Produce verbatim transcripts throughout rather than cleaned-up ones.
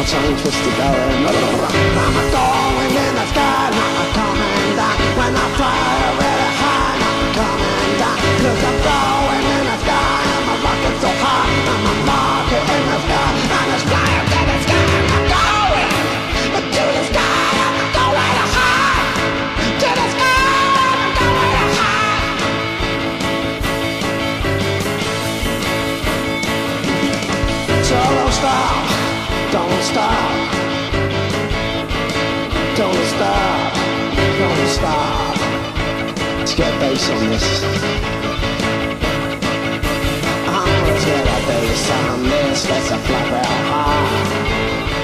tongue twisted going. I'm a going in the sky, not a coming down. When I fly really high, not a coming down. Cause I'm going in the sky, I'm a rocket so high. I'm a rocket in the sky, I'm just flying to the sky. I'm going to the sky, I'm going high. To the sky, I'm going high. So don't stop, don't stop. Don't stop, don't stop. Let's get bass on this. I'm gonna get a bass on this. Let's fly real high.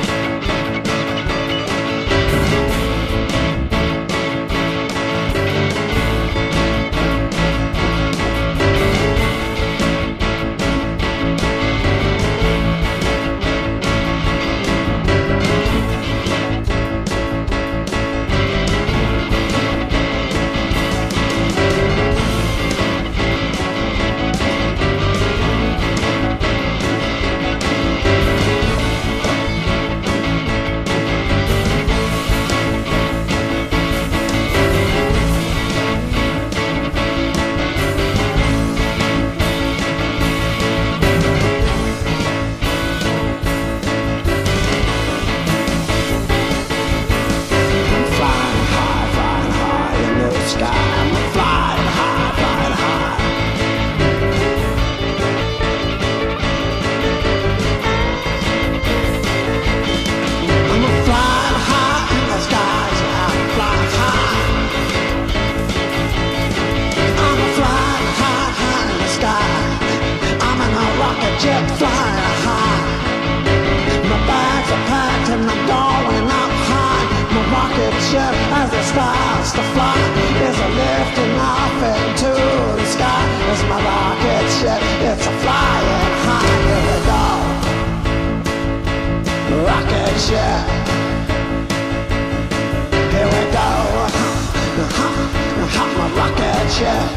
Jet flying high. My bags are packed and I'm going up high. My rocket ship as it starts to fly is a lifting off into the sky. It's my rocket ship, it's a flying high. Here we go, rocket ship. Here we go, my rocket ship.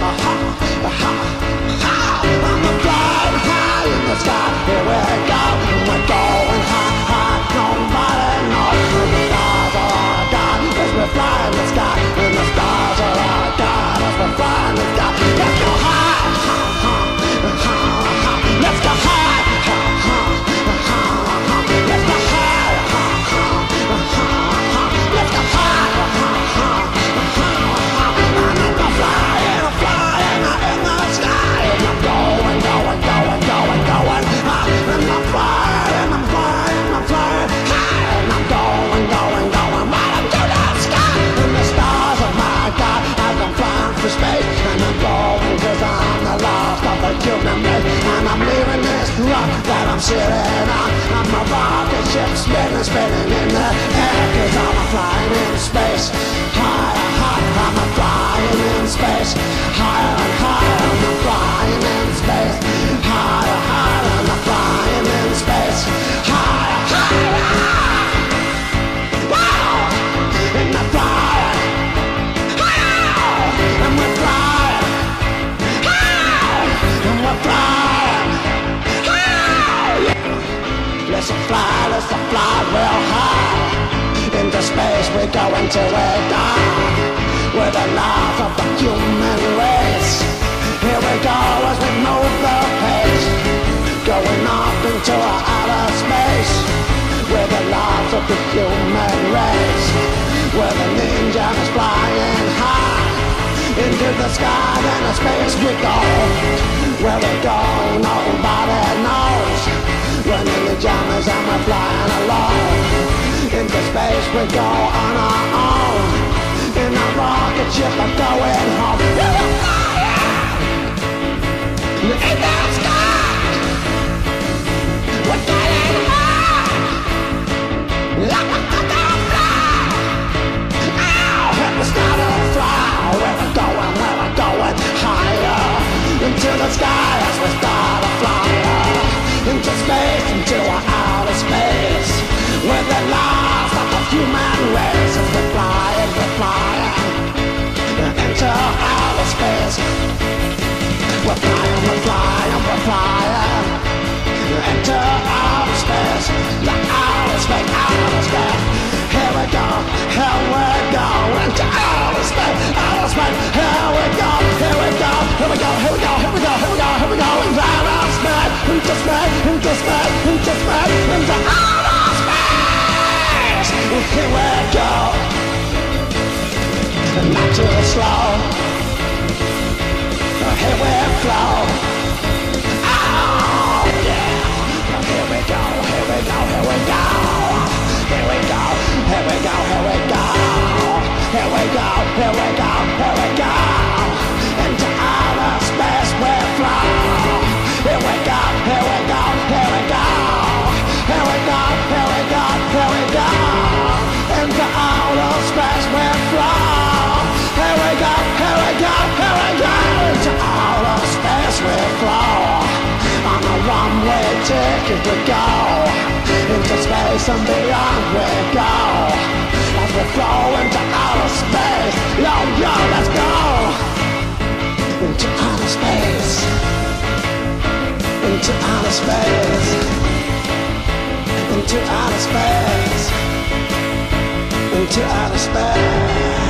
I'm a flying high in the sky. Here we go, we're going high, high. Nobody knows when the stars are all gone as we fly in the sky. And the stars are all gone as we fly in the sky. Let's go high, high, high, high, high. Let's go high, high, high, high, high. Let's go high, high, high, high. Let's go high, high, high, high. I'm flying, I'm flying in the sky. And I'm going, going, going, going, going high. And I'm flying, and I'm flying, I'm flying high. And I'm going, going, going right up to the sky. And the stars are my God as I'm flying through space. And I'm going cause I'm the last of the human race. And I'm leaving this rock that I'm sitting on. I'm a rocket ship spinning, spinning in the air. Cause I'm a flying in space. Higher, higher, I'm a flying in space. Higher and higher, I'm a flying in space. Higher, higher, I'm a flying in space. Higher, higher. Wow! And I'm flying. Wow! And we're flying. Wow! And we're flying. Wow! Yeah. Let's fly, let's fly real high. Into space we go into a die. We're the last of the human race. Here we go as we move the pace. Going off into outer space. We're the last of the human race. We're the ninjas flying high. Into the sky and the space we go. Where we go nobody knows. Running the jammers and we're flying alone. Into space we go on our own. In a rocket ship I'm going home. We're flying in the sky. We're getting high. Like a butterfly. Ow! And we start to fly. Where we're going, where we're going higher. Into the sky as we start to fly. Into space, into outer space. We're the last of the human race. As we fly and we fly into outer space. flow. Here we flow. Oh yeah. Here we go. Here we go. Here we go. Here we go. Here we go. Here we go. Here we go. Here we go. Here we go. Into outer space we flow. Here we go. Here we go. Here we go. Here we go. Here we go. Here we go. Into outer space we flow. Here we go. Here we go. Here we go. Into outer space we flow. On a one-way ticket to go. Into space and beyond we go. As we flow into outer space. Yo, yo, let's go. Into outer space. Into outer space. Into outer space. Into outer space.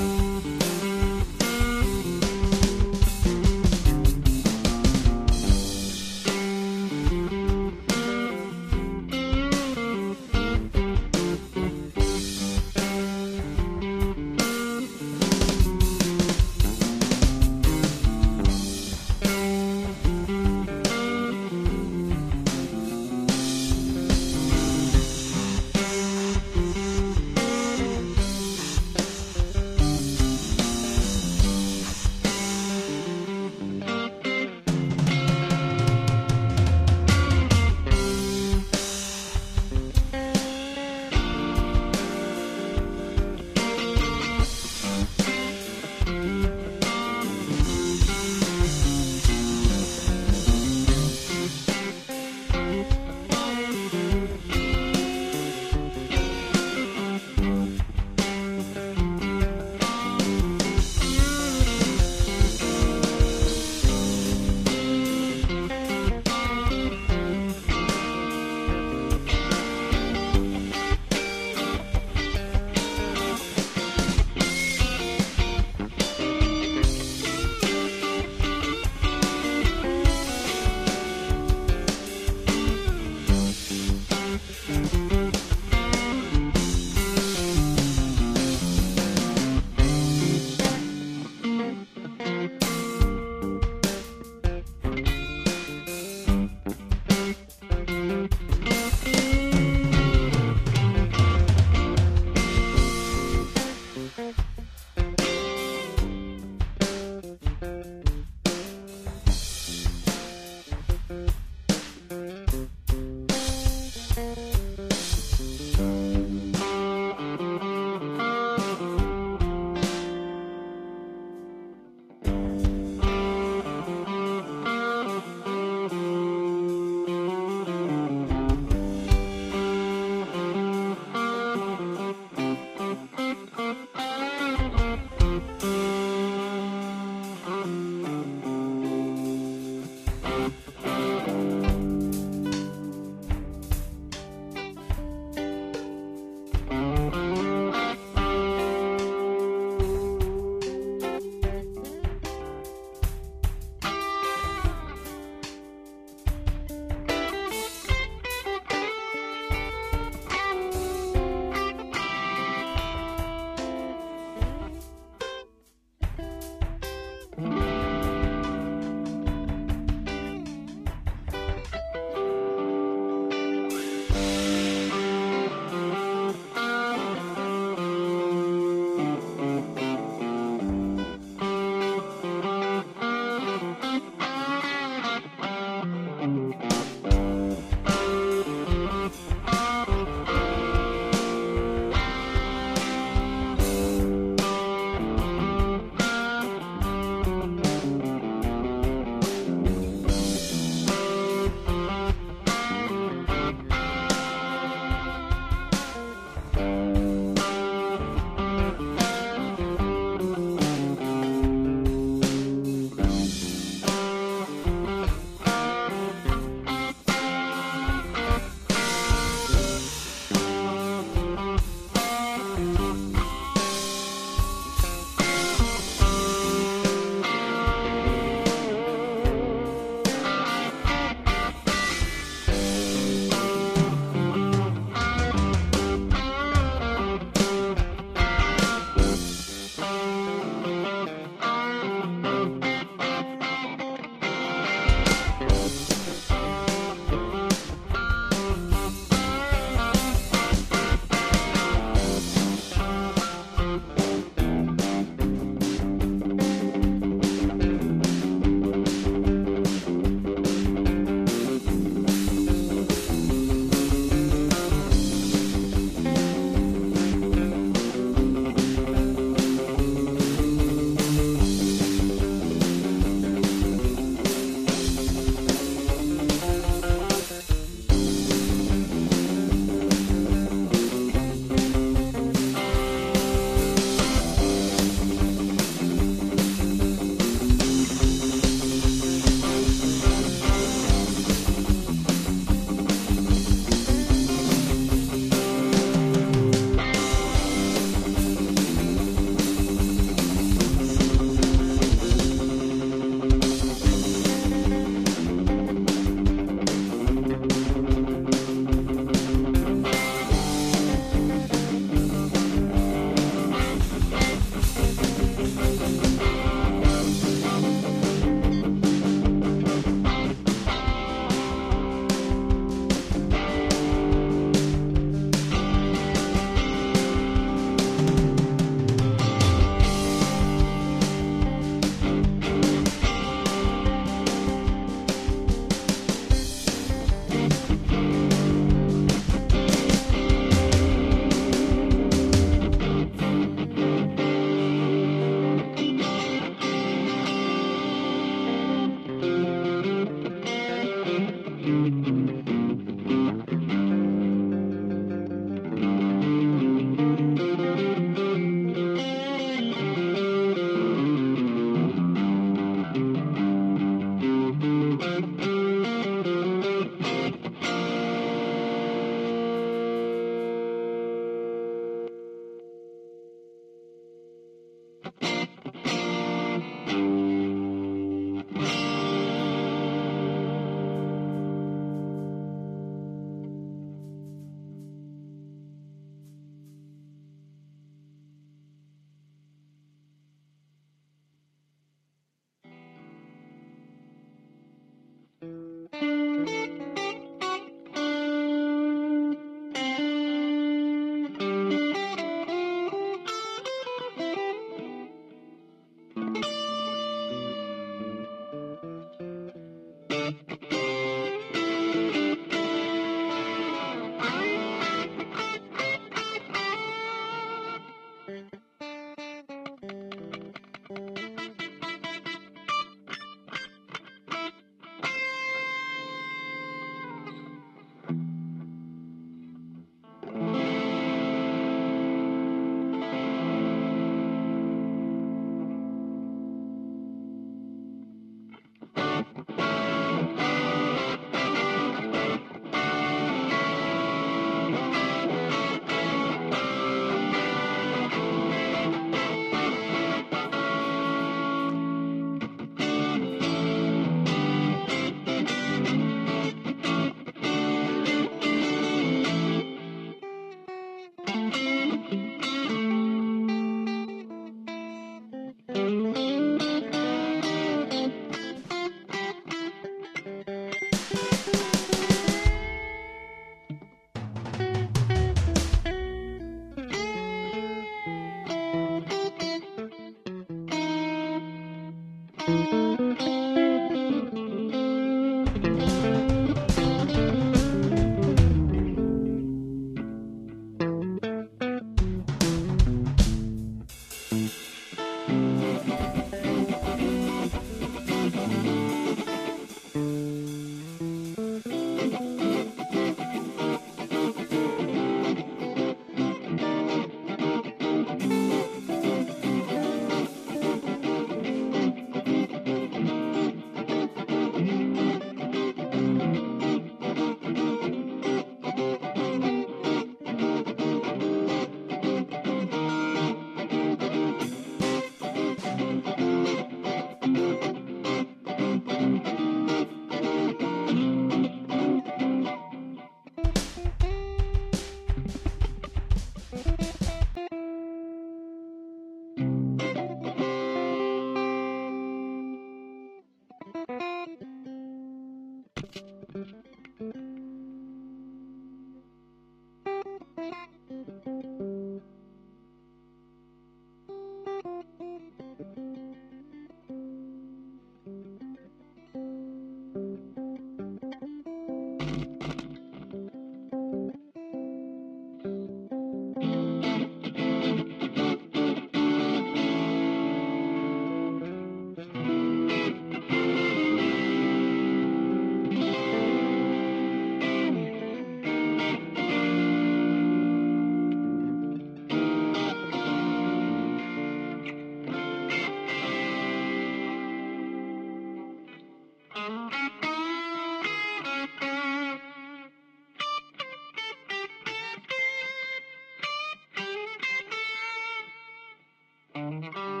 Mm-hmm.